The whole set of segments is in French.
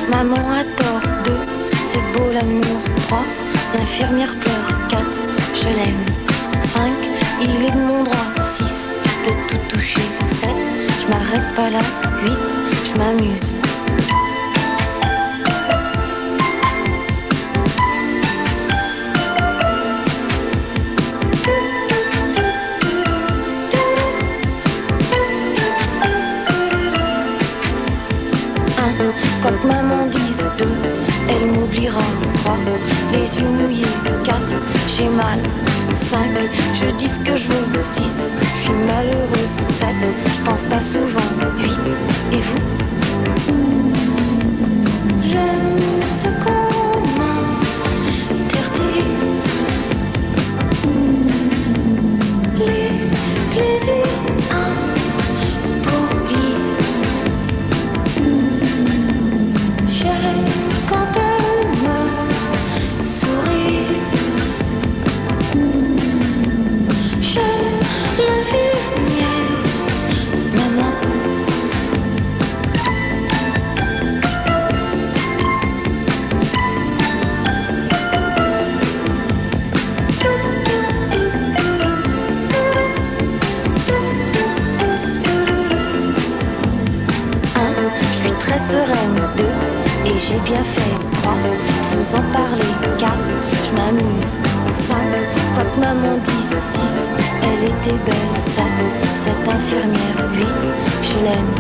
Maman a tort, 2, c'est beau l'amour, 3, l'infirmière pleure, 4, je l'aime, 5, il est de mon droit, 6, de tout toucher, 7, je m'arrête pas là, 8, je m'amuse. Quoi que maman dise, 2, elle m'oubliera, 3, les yeux mouillés, 4, j'ai mal, 5, je dis ce que je veux, 6, je suis malheureuse, 7, je pense pas souvent, 8, et vous? J'aime ce qu'on m'interdit, les plaisirs impolis. J'aime quand elle me sourit. J'aime l'infirmière, maman. Je suis très sereine, 2, et j'ai bien fait, 3, de vous en parler, 4, je m'amuse, 5, quoi que maman dise, 6, elle était belle, 7, cette infirmière, 8, je l'aime.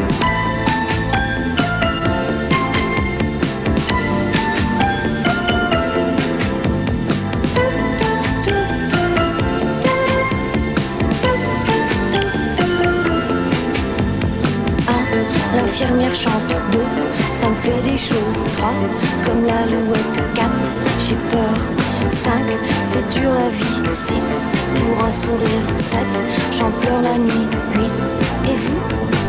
L'infirmière chante, 2, ça me fait des choses, 3, comme l'alouette, 4, j'ai peur, 5, c'est dur la vie, 6, pour un sourire, 7, j'en pleure la nuit, 8, et vous?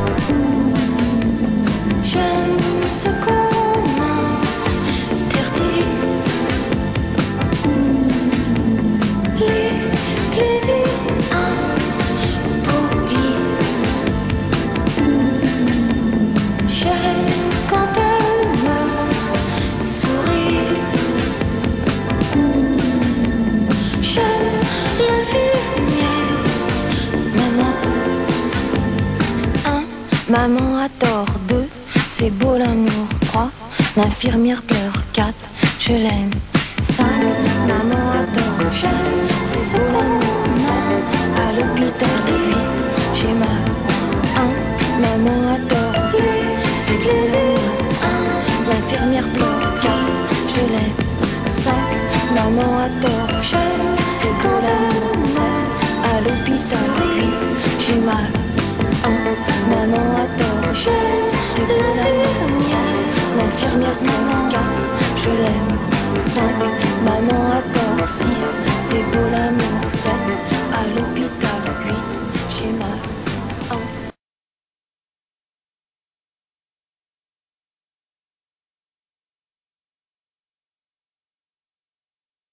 J'aime ce qu'on m'interdit, les plaisirs impolis. J'aime quand elle me sourit. J'aime l'infirmière, maman. 1, maman a tort, 2, c'est beau l'amour, 3, l'infirmière pleure, 4, je l'aime, 5, maman a tort, 6, c'est beau l'amour, 7, à l'hôpital, 8, j'ai mal, 1, maman a tort, 2, c'est plaisir, 1, l'infirmière pleure, 4, je l'aime, 5, maman a tort, 6, c'est beau l'amour, 7, à l'hôpital, 8, j'ai mal, 1, maman a tort, c'est beau l'amour, 3, l'infirmière pleure,